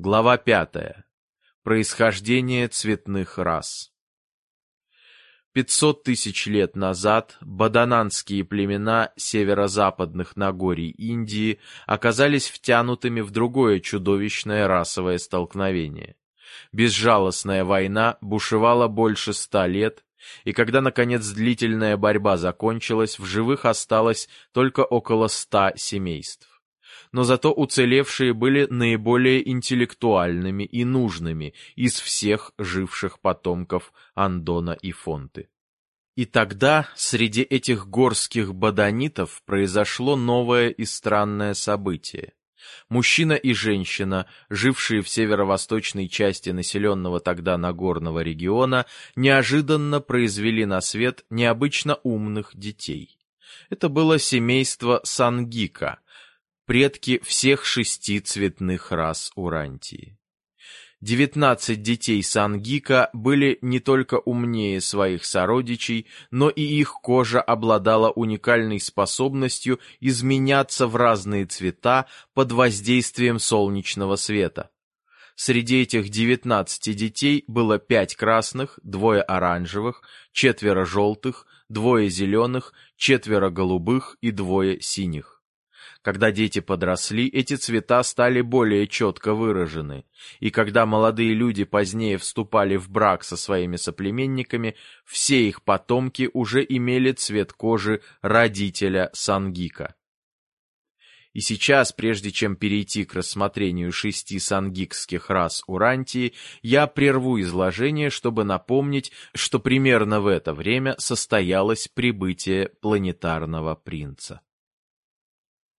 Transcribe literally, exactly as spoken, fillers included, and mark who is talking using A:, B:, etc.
A: Глава пятая. Происхождение цветных рас. Пятьсот тысяч лет назад бадананские племена северо-западных Нагорий Индии оказались втянутыми в другое чудовищное расовое столкновение. Безжалостная война бушевала больше ста лет, и когда, наконец, длительная борьба закончилась, в живых осталось только около ста семейств. Но зато уцелевшие были наиболее интеллектуальными и нужными из всех живших потомков Андона и Фонты. И тогда среди этих горских баданитов произошло новое и странное событие. Мужчина и женщина, жившие в северо-восточной части населенного тогда Нагорного региона, неожиданно произвели на свет необычно умных детей. Это было семейство Сангика, предки всех шести цветных рас Урантии. Девятнадцать детей Сангика были не только умнее своих сородичей, но и их кожа обладала уникальной способностью изменяться в разные цвета под воздействием солнечного света. Среди этих девятнадцати детей было пять красных, двое оранжевых, четверо желтых, двое зеленых, четверо голубых и двое синих. Когда дети подросли, эти цвета стали более четко выражены, и когда молодые люди позднее вступали в брак со своими соплеменниками, все их потомки уже имели цвет кожи родителя Сангика. И сейчас, прежде чем перейти к рассмотрению шести сангикских рас Урантии, я прерву изложение, чтобы напомнить, что примерно в это время состоялось прибытие планетарного принца.